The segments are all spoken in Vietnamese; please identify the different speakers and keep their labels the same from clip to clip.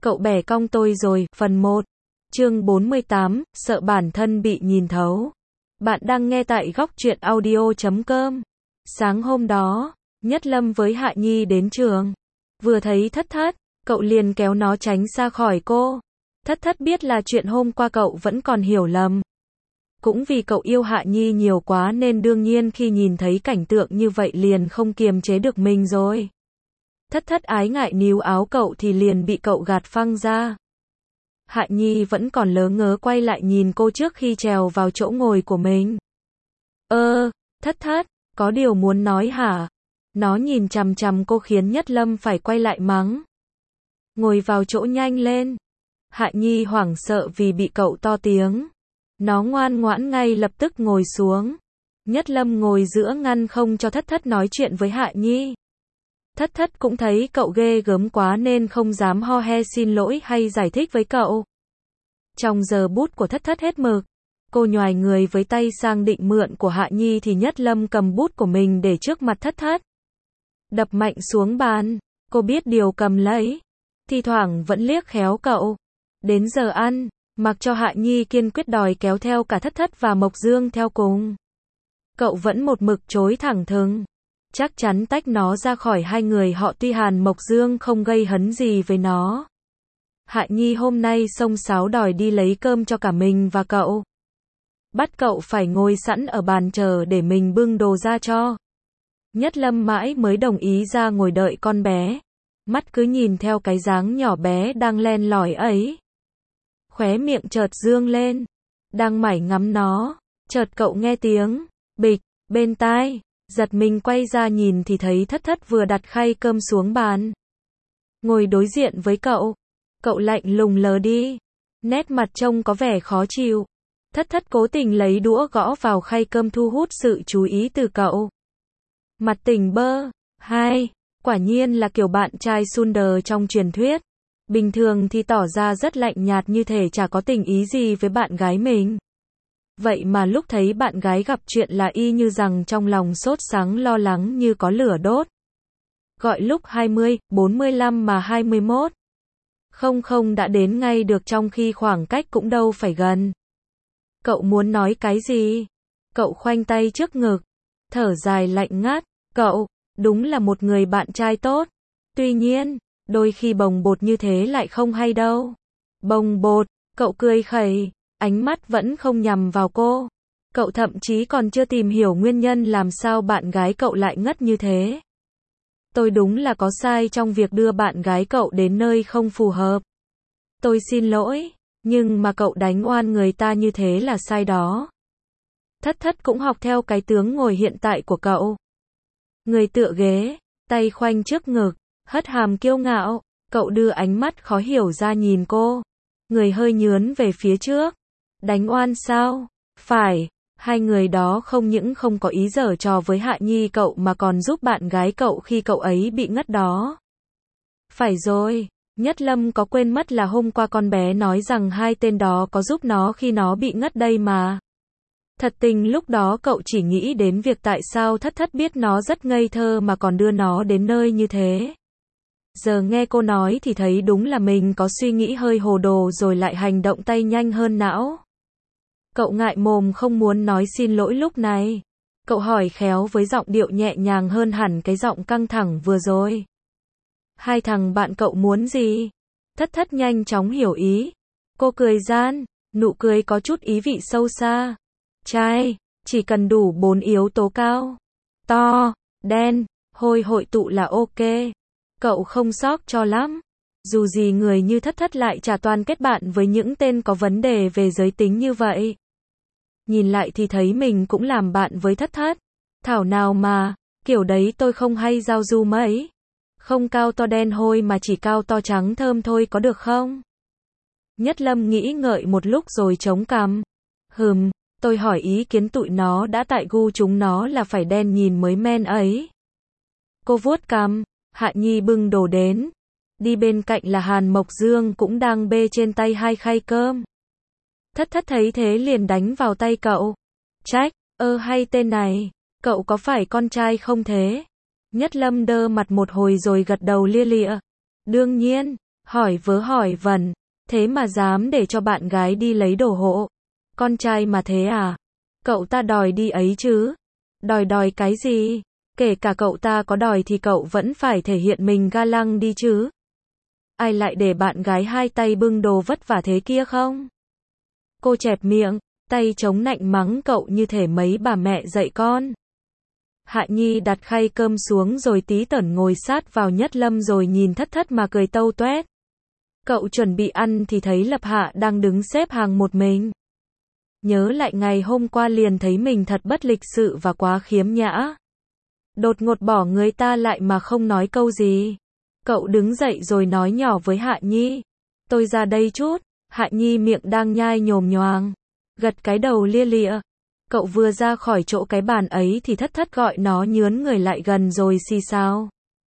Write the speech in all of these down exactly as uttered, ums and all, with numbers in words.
Speaker 1: Cậu bẻ cong tôi rồi, phần một. Chương bốn mươi tám, sợ bản thân bị nhìn thấu. Bạn đang nghe tại góc truyện audio chấm com. Sáng hôm đó, Nhất Lâm với Hạ Nhi đến trường. Vừa thấy Thất Thất, cậu liền kéo nó tránh xa khỏi cô. Thất Thất biết là chuyện hôm qua cậu vẫn còn hiểu lầm. Cũng vì cậu yêu Hạ Nhi nhiều quá nên đương nhiên khi nhìn thấy cảnh tượng như vậy liền không kiềm chế được mình rồi. Thất Thất ái ngại níu áo cậu thì liền bị cậu gạt phăng ra. Hạ Nhi vẫn còn lớ ngớ quay lại nhìn cô trước khi trèo vào chỗ ngồi của mình. Ơ, Thất Thất, có điều muốn nói hả? Nó nhìn chằm chằm cô khiến Nhất Lâm phải quay lại mắng. Ngồi vào chỗ nhanh lên. Hạ Nhi hoảng sợ vì bị cậu to tiếng. Nó ngoan ngoãn ngay lập tức ngồi xuống. Nhất Lâm ngồi giữa ngăn không cho Thất Thất nói chuyện với Hạ Nhi. Thất Thất cũng thấy cậu ghê gớm quá nên không dám ho he xin lỗi hay giải thích với cậu. Trong giờ bút của Thất Thất hết mực, cô nhoài người với tay sang định mượn của Hạ Nhi thì Nhất Lâm cầm bút của mình để trước mặt Thất Thất. Đập mạnh xuống bàn, cô biết điều cầm lấy. Thi thoảng vẫn liếc khéo cậu. Đến giờ ăn, mặc cho Hạ Nhi kiên quyết đòi kéo theo cả Thất Thất và Mộc Dương theo cùng. Cậu vẫn một mực chối thẳng thừng. Chắc chắn tách nó ra khỏi hai người họ tuy Hàn Mộc Dương không gây hấn gì với nó. Hạ Nhi hôm nay xông xáo đòi đi lấy cơm cho cả mình và cậu. Bắt cậu phải ngồi sẵn ở bàn chờ để mình bưng đồ ra cho. Nhất Lâm mãi mới đồng ý ra ngồi đợi con bé. Mắt cứ nhìn theo cái dáng nhỏ bé đang len lỏi ấy. Khóe miệng chợt dương lên. Đang mải ngắm nó. Chợt cậu nghe tiếng bịch bên tai. Giật mình quay ra nhìn thì thấy Thất Thất vừa đặt khay cơm xuống bàn. Ngồi đối diện với cậu. Cậu lạnh lùng lờ đi. Nét mặt trông có vẻ khó chịu. Thất Thất cố tình lấy đũa gõ vào khay cơm thu hút sự chú ý từ cậu. Mặt tỉnh bơ. Hai. Quả nhiên là kiểu bạn trai Sunder trong truyền thuyết. Bình thường thì tỏ ra rất lạnh nhạt như thể chả có tình ý gì với bạn gái mình. Vậy mà lúc thấy bạn gái gặp chuyện là y như rằng trong lòng sốt sắng lo lắng như có lửa đốt. Gọi lúc hai mươi, bốn mươi lăm mà hai mươi mốt. Không không đã đến ngay được trong khi khoảng cách cũng đâu phải gần. Cậu muốn nói cái gì? Cậu khoanh tay trước ngực. Thở dài lạnh ngắt. Cậu, đúng là một người bạn trai tốt. Tuy nhiên, đôi khi bồng bột như thế lại không hay đâu. Bồng bột, cậu cười khẩy. Ánh mắt vẫn không nhằm vào cô. Cậu thậm chí còn chưa tìm hiểu nguyên nhân làm sao bạn gái cậu lại ngất như thế. Tôi đúng là có sai trong việc đưa bạn gái cậu đến nơi không phù hợp. Tôi xin lỗi, nhưng mà cậu đánh oan người ta như thế là sai đó. Thất Thất cũng học theo cái tướng ngồi hiện tại của cậu. Người tựa ghế, tay khoanh trước ngực, hất hàm kiêu ngạo. Cậu đưa ánh mắt khó hiểu ra nhìn cô. Người hơi nhướn về phía trước. Đánh oan sao? Phải, hai người đó không những không có ý giở trò với Hạ Nhi cậu mà còn giúp bạn gái cậu khi cậu ấy bị ngất đó. Phải rồi, Nhất Lâm có quên mất là hôm qua con bé nói rằng hai tên đó có giúp nó khi nó bị ngất đây mà. Thật tình lúc đó cậu chỉ nghĩ đến việc tại sao Thất Thất biết nó rất ngây thơ mà còn đưa nó đến nơi như thế. Giờ nghe cô nói thì thấy đúng là mình có suy nghĩ hơi hồ đồ rồi lại hành động tay nhanh hơn não. Cậu ngại mồm không muốn nói xin lỗi lúc này. Cậu hỏi khéo với giọng điệu nhẹ nhàng hơn hẳn cái giọng căng thẳng vừa rồi. Hai thằng bạn cậu muốn gì? Thất Thất nhanh chóng hiểu ý. Cô cười gian, nụ cười có chút ý vị sâu xa. Trai, chỉ cần đủ bốn yếu tố cao, to, đen, hôi hội tụ là ok. Cậu không sốc cho lắm. Dù gì người như Thất Thất lại chả toàn kết bạn với những tên có vấn đề về giới tính như vậy. Nhìn lại thì thấy mình cũng làm bạn với Thất Thất. Thảo nào mà, kiểu đấy tôi không hay giao du mấy. Không cao to đen hôi mà chỉ cao to trắng thơm thôi có được không? Nhất Lâm nghĩ ngợi một lúc rồi chống cằm. Hừm, tôi hỏi ý kiến tụi nó đã tại gu chúng nó là phải đen nhìn mới men ấy. Cô vuốt cằm. Hạ Nhi bưng đồ đến. Đi bên cạnh là Hàn Mộc Dương cũng đang bê trên tay hai khay cơm. Thất Thất thấy thế liền đánh vào tay cậu. Trách, ơ hay tên này, cậu có phải con trai không thế? Nhất Lâm đơ mặt một hồi rồi gật đầu lia lịa. Đương nhiên, Hỏi vớ hỏi vẩn, thế mà dám để cho bạn gái đi lấy đồ hộ. Con trai mà thế à? Cậu ta đòi đi ấy chứ. Đòi đòi cái gì? Kể cả cậu ta có đòi thì cậu vẫn phải thể hiện mình ga lăng đi chứ. Ai lại để bạn gái hai tay bưng đồ vất vả thế kia không? Cô chẹp miệng, tay chống nạnh mắng cậu như thể mấy bà mẹ dạy con. Hạ Nhi đặt khay cơm xuống rồi tí tởn ngồi sát vào Nhất Lâm rồi nhìn Thất Thất mà cười tâu toét. Cậu chuẩn bị ăn thì thấy Lập Hạ đang đứng xếp hàng một mình. Nhớ lại ngày hôm qua liền thấy mình thật bất lịch sự và quá khiếm nhã. Đột ngột bỏ người ta lại mà không nói câu gì. Cậu đứng dậy rồi nói nhỏ với Hạ Nhi. Tôi ra đây chút. Hạ Nhi miệng đang nhai nhồm nhoàng. Gật cái đầu lia lịa. Cậu vừa ra khỏi chỗ cái bàn ấy thì Thất Thất gọi nó nhướn người lại gần rồi xì xào.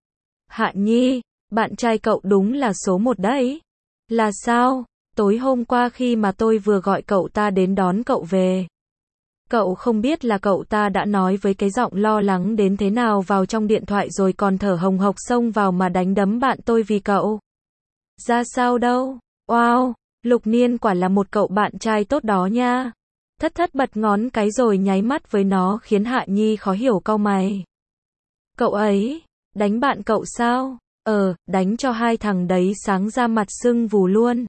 Speaker 1: Hạ Nhi, bạn trai cậu đúng là số một đấy. Là sao? Tối hôm qua khi mà tôi vừa gọi cậu ta đến đón cậu về. Cậu không biết là cậu ta đã nói với cái giọng lo lắng đến thế nào vào trong điện thoại rồi còn thở hồng hộc xông vào mà đánh đấm bạn tôi vì cậu. Ra sao đâu? Wow, Lục Niên quả là một cậu bạn trai tốt đó nha. Thất Thất bật ngón cái rồi nháy mắt với nó khiến Hạ Nhi khó hiểu cau mày. Cậu ấy, đánh bạn cậu sao? Ờ, đánh cho hai thằng đấy sáng ra mặt sưng vù luôn.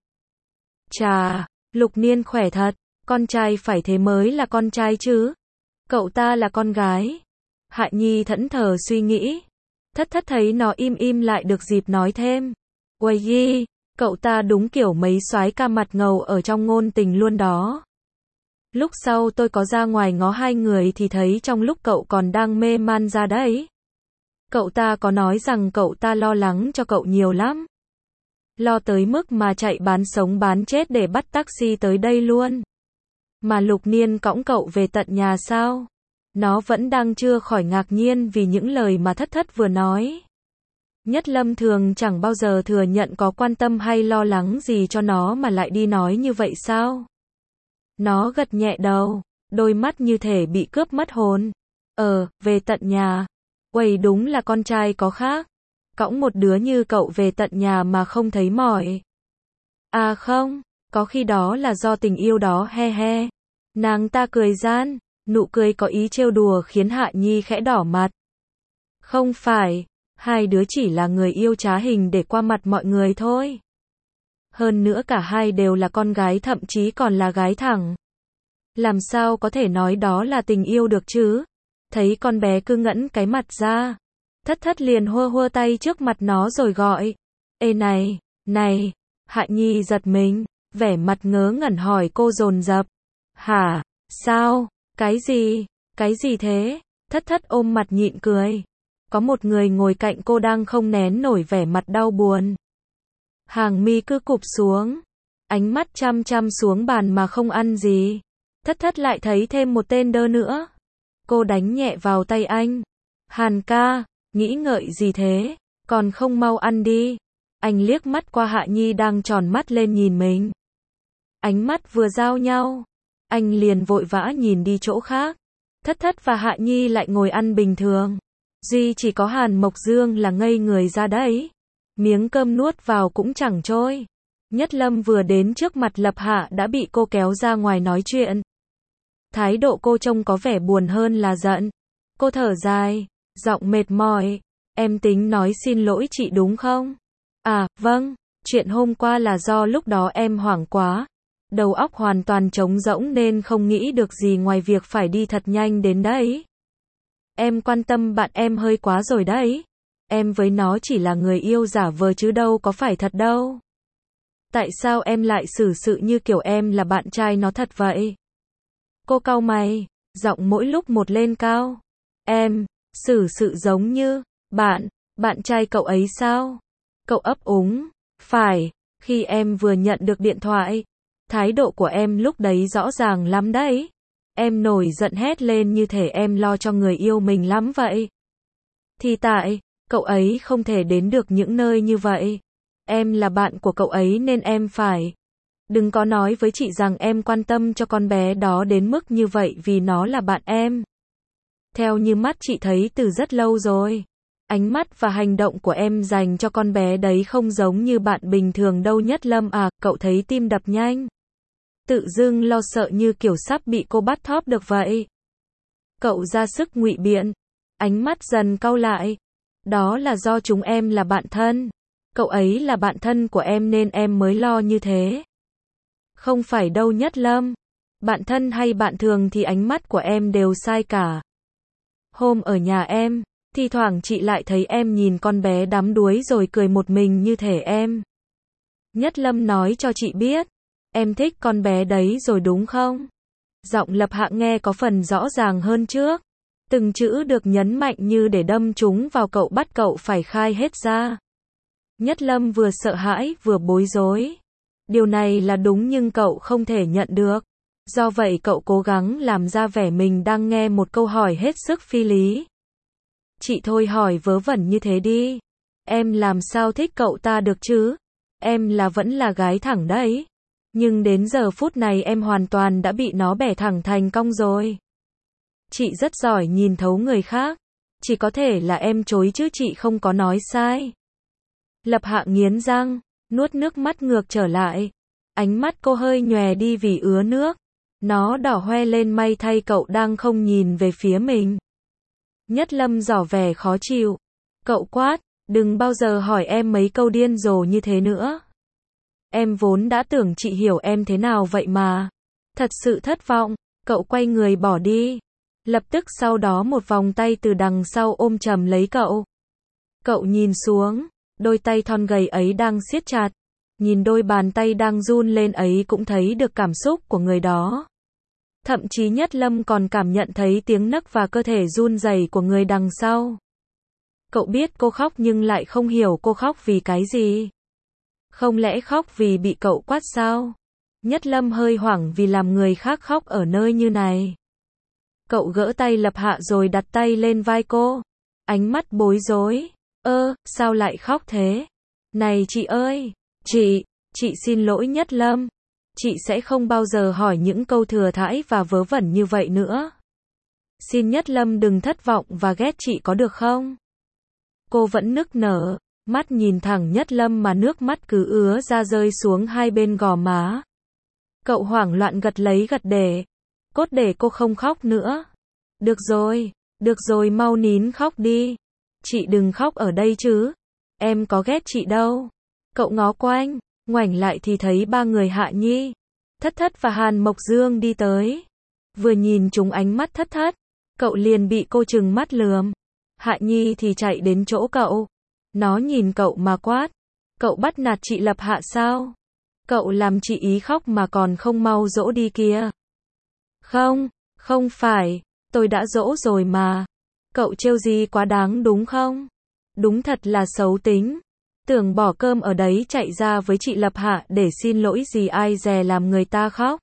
Speaker 1: Chà, Lục Niên khỏe thật, con trai phải thế mới là con trai chứ. Cậu ta là con gái. Hạ Nhi thẫn thờ suy nghĩ. Thất Thất thấy nó im im lại được dịp nói thêm. Uầy ghi, cậu ta đúng kiểu mấy soái ca mặt ngầu ở trong ngôn tình luôn đó. Lúc sau tôi có ra ngoài ngó hai người thì thấy trong lúc cậu còn đang mê man ra đấy. Cậu ta có nói rằng cậu ta lo lắng cho cậu nhiều lắm. Lo tới mức mà chạy bán sống bán chết để bắt taxi tới đây luôn. Mà Lục Niên cõng cậu về tận nhà sao? Nó vẫn đang chưa khỏi ngạc nhiên vì những lời mà Thất Thất vừa nói. Nhất Lâm thường chẳng bao giờ thừa nhận có quan tâm hay lo lắng gì cho nó mà lại đi nói như vậy sao? Nó gật nhẹ đầu, đôi mắt như thể bị cướp mất hồn. Ờ, về tận nhà. Uầy đúng là con trai có khác. Cõng một đứa như cậu về tận nhà mà không thấy mỏi. À không, có khi đó là do tình yêu đó he he. Nàng ta cười gian, nụ cười có ý trêu đùa khiến Hạ Nhi khẽ đỏ mặt. Không phải, hai đứa chỉ là người yêu trá hình để qua mặt mọi người thôi. Hơn nữa cả hai đều là con gái thậm chí còn là gái thẳng. Làm sao có thể nói đó là tình yêu được chứ? Thấy con bé cứ ngẫn cái mặt ra. Thất Thất liền hua hua tay trước mặt nó rồi gọi. Ê này, này, Hạ Nhi giật mình, vẻ mặt ngớ ngẩn hỏi cô dồn dập. Hả, sao, cái gì, cái gì thế? Thất Thất ôm mặt nhịn cười. Có một người ngồi cạnh cô đang không nén nổi vẻ mặt đau buồn. Hàng mi cứ cụp xuống, ánh mắt chăm chăm xuống bàn mà không ăn gì. Thất Thất lại thấy thêm một tên đơ nữa. Cô đánh nhẹ vào tay anh. Hàn ca, nghĩ ngợi gì thế, còn không mau ăn đi. Anh liếc mắt qua Hạ Nhi đang tròn mắt lên nhìn mình. Ánh mắt vừa giao nhau, anh liền vội vã nhìn đi chỗ khác. Thất Thất và Hạ Nhi lại ngồi ăn bình thường. Duy chỉ có Hàn Mộc Dương là ngây người ra đấy. Miếng cơm nuốt vào cũng chẳng trôi. Nhất Lâm vừa đến trước mặt Lập Hạ đã bị cô kéo ra ngoài nói chuyện. Thái độ cô trông có vẻ buồn hơn là giận. Cô thở dài, giọng mệt mỏi. Em tính nói xin lỗi chị đúng không? À, vâng, chuyện hôm qua là do lúc đó em hoảng quá. Đầu óc hoàn toàn trống rỗng nên không nghĩ được gì ngoài việc phải đi thật nhanh đến đấy. Em quan tâm bạn em hơi quá rồi đấy. Em với nó chỉ là người yêu giả vờ chứ đâu có phải thật đâu. Tại sao em lại xử sự như kiểu em là bạn trai nó thật vậy? Cô cau mày, giọng mỗi lúc một lên cao. Em, xử sự giống như, bạn, bạn trai cậu ấy sao? Cậu ấp úng, phải, khi em vừa nhận được điện thoại, thái độ của em lúc đấy rõ ràng lắm đấy. Em nổi giận hét lên như thể em lo cho người yêu mình lắm vậy. Thì tại, cậu ấy không thể đến được những nơi như vậy. Em là bạn của cậu ấy nên em phải. Đừng có nói với chị rằng em quan tâm cho con bé đó đến mức như vậy vì nó là bạn em. Theo như mắt chị thấy từ rất lâu rồi. Ánh mắt và hành động của em dành cho con bé đấy không giống như bạn bình thường đâu Nhất Lâm à, cậu thấy tim đập nhanh. Tự dưng lo sợ như kiểu sắp bị cô bắt thóp được vậy. Cậu ra sức ngụy biện. Ánh mắt dần cau lại. Đó là do chúng em là bạn thân. Cậu ấy là bạn thân của em nên em mới lo như thế. Không phải đâu Nhất Lâm. Bạn thân hay bạn thường thì ánh mắt của em đều sai cả. Hôm ở nhà em, thi thoảng chị lại thấy em nhìn con bé đắm đuối rồi cười một mình như thể em. Nhất Lâm nói cho chị biết. Em thích con bé đấy rồi đúng không? Giọng Lập Hạ nghe có phần rõ ràng hơn trước. Từng chữ được nhấn mạnh như để đâm chúng vào cậu bắt cậu phải khai hết ra. Nhất Lâm vừa sợ hãi vừa bối rối. Điều này là đúng nhưng cậu không thể nhận được. Do vậy cậu cố gắng làm ra vẻ mình đang nghe một câu hỏi hết sức phi lý. Chị thôi hỏi vớ vẩn như thế đi. Em làm sao thích cậu ta được chứ? Em là vẫn là gái thẳng đấy. Nhưng đến giờ phút này em hoàn toàn đã bị nó bẻ thẳng thành cong rồi. Chị rất giỏi nhìn thấu người khác. Chỉ có thể là em chối chứ chị không có nói sai. Lập Hạ nghiến răng, nuốt nước mắt ngược trở lại. Ánh mắt cô hơi nhòe đi vì ứa nước. Nó đỏ hoe lên may thay cậu đang không nhìn về phía mình. Nhất Lâm tỏ vẻ khó chịu. Cậu quát, đừng bao giờ hỏi em mấy câu điên rồ như thế nữa. Em vốn đã tưởng chị hiểu em thế nào vậy mà. Thật sự thất vọng, cậu quay người bỏ đi. Lập tức sau đó một vòng tay từ đằng sau ôm chầm lấy cậu. Cậu nhìn xuống, đôi tay thon gầy ấy đang siết chặt. Nhìn đôi bàn tay đang run lên ấy cũng thấy được cảm xúc của người đó. Thậm chí Nhất Lâm còn cảm nhận thấy tiếng nấc và cơ thể run rẩy của người đằng sau. Cậu biết cô khóc nhưng lại không hiểu cô khóc vì cái gì. Không lẽ khóc vì bị cậu quát sao? Nhất Lâm hơi hoảng vì làm người khác khóc ở nơi như này. Cậu gỡ tay Lập Hạ rồi đặt tay lên vai cô. Ánh mắt bối rối. Ơ, sao lại khóc thế? Này chị ơi! Chị, chị xin lỗi Nhất Lâm. Chị sẽ không bao giờ hỏi những câu thừa thãi và vớ vẩn như vậy nữa. Xin Nhất Lâm đừng thất vọng và ghét chị có được không? Cô vẫn nức nở, mắt nhìn thẳng Nhất Lâm mà nước mắt cứ ứa ra rơi xuống hai bên gò má. Cậu hoảng loạn gật lấy gật để. Cốt để cô không khóc nữa. Được rồi, được rồi mau nín khóc đi. Chị đừng khóc ở đây chứ. Em có ghét chị đâu. Cậu ngó quanh, ngoảnh lại thì thấy ba người Hạ Nhi, Thất Thất và Hàn Mộc Dương đi tới. Vừa nhìn chúng ánh mắt Thất Thất, cậu liền bị cô trừng mắt lườm. Hạ Nhi thì chạy đến chỗ cậu. Nó nhìn cậu mà quát. Cậu bắt nạt chị Lập Hạ sao? Cậu làm chị ý khóc mà còn không mau dỗ đi kia. Không, không phải, tôi đã dỗ rồi mà. Cậu trêu gì quá đáng đúng không? Đúng thật là xấu tính. Tưởng bỏ cơm ở đấy chạy ra với chị Lập Hạ để xin lỗi gì ai dè làm người ta khóc.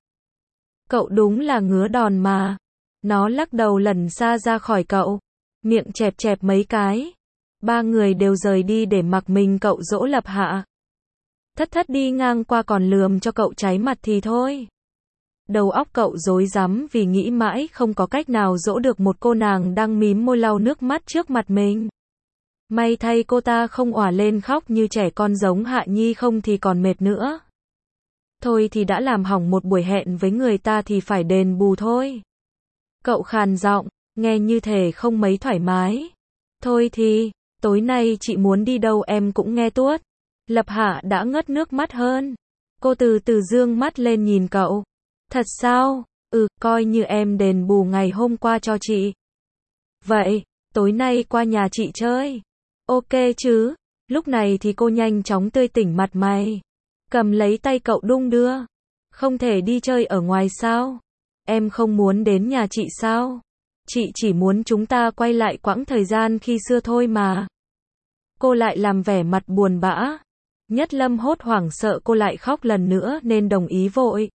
Speaker 1: Cậu đúng là ngứa đòn mà. Nó lắc đầu lẩn xa ra khỏi cậu. Miệng chẹp chẹp mấy cái. Ba người đều rời đi để mặc mình cậu dỗ Lập Hạ. Thất Thất đi ngang qua còn lườm cho cậu cháy mặt thì thôi. Đầu óc cậu rối rắm vì nghĩ mãi không có cách nào dỗ được một cô nàng đang mím môi lau nước mắt trước mặt mình. May thay cô ta không òa lên khóc như trẻ con giống Hạ Nhi không thì còn mệt nữa. Thôi thì đã làm hỏng một buổi hẹn với người ta thì phải đền bù thôi. Cậu khàn giọng, nghe như thể không mấy thoải mái. Thôi thì, tối nay chị muốn đi đâu em cũng nghe tuốt. Lập Hạ đã ngất nước mắt hơn. Cô từ từ dương mắt lên nhìn cậu. Thật sao? Ừ, coi như em đền bù ngày hôm qua cho chị. Vậy, tối nay qua nhà chị chơi. Ok chứ? Lúc này thì cô nhanh chóng tươi tỉnh mặt mày. Cầm lấy tay cậu đung đưa. Không thể đi chơi ở ngoài sao? Em không muốn đến nhà chị sao? Chị chỉ muốn chúng ta quay lại quãng thời gian khi xưa thôi mà. Cô lại làm vẻ mặt buồn bã. Nhất Lâm hốt hoảng sợ cô lại khóc lần nữa nên đồng ý vội.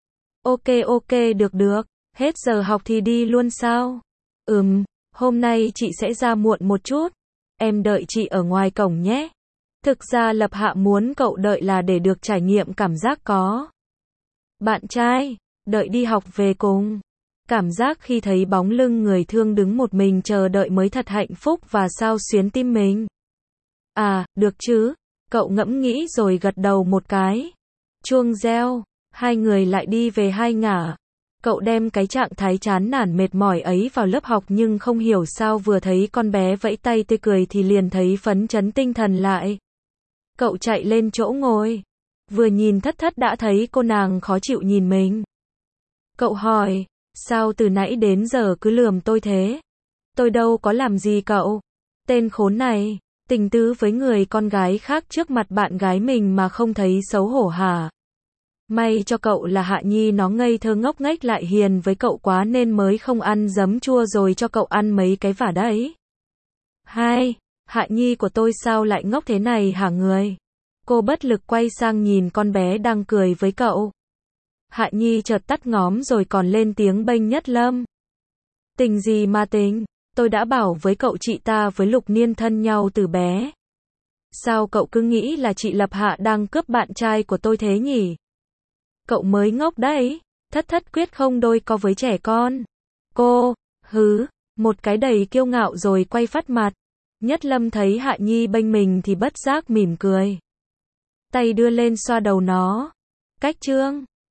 Speaker 1: Ok ok được được, hết giờ học thì đi luôn sao? Ừm, hôm nay chị sẽ ra muộn một chút. Em đợi chị ở ngoài cổng nhé. Thực ra Lập Hạ muốn cậu đợi là để được trải nghiệm cảm giác có bạn trai, đợi đi học về cùng. Cảm giác khi thấy bóng lưng người thương đứng một mình chờ đợi mới thật hạnh phúc và xao xuyến tim mình. À, được chứ. Cậu ngẫm nghĩ rồi gật đầu một cái. Chuông reo, hai người lại đi về hai ngả. Cậu đem cái trạng thái chán nản mệt mỏi ấy vào lớp học nhưng không hiểu sao vừa thấy con bé vẫy tay tươi cười thì liền thấy phấn chấn tinh thần lại. Cậu chạy lên chỗ ngồi. Vừa nhìn Thất Thất đã thấy cô nàng khó chịu nhìn mình. Cậu hỏi, sao từ nãy đến giờ cứ lườm tôi thế? Tôi đâu có làm gì cậu. Tên khốn này, tình tứ với người con gái khác trước mặt bạn gái mình mà không thấy xấu hổ hả? May cho cậu là Hạ Nhi nó ngây thơ ngốc nghếch lại hiền với cậu quá nên mới không ăn giấm chua rồi cho cậu ăn mấy cái vả đấy. Hai, Hạ Nhi của tôi sao lại ngốc thế này hả người? Cô bất lực quay sang nhìn con bé đang cười với cậu. Hạ Nhi chợt tắt ngóm rồi còn lên tiếng bênh Nhất Lâm. Tình gì mà tình, tôi đã bảo với cậu chị ta với Lục Niên thân nhau từ bé. Sao cậu cứ nghĩ là chị Lập Hạ đang cướp bạn trai của tôi thế nhỉ? Cậu mới ngốc đấy, Thất Thất quyết không đôi co với trẻ con. Cô, hứ, một cái đầy kiêu ngạo rồi quay phắt mặt. Nhất Lâm thấy Hạ Nhi bênh mình thì bất giác mỉm cười. Tay đưa lên xoa đầu nó. Cách trương.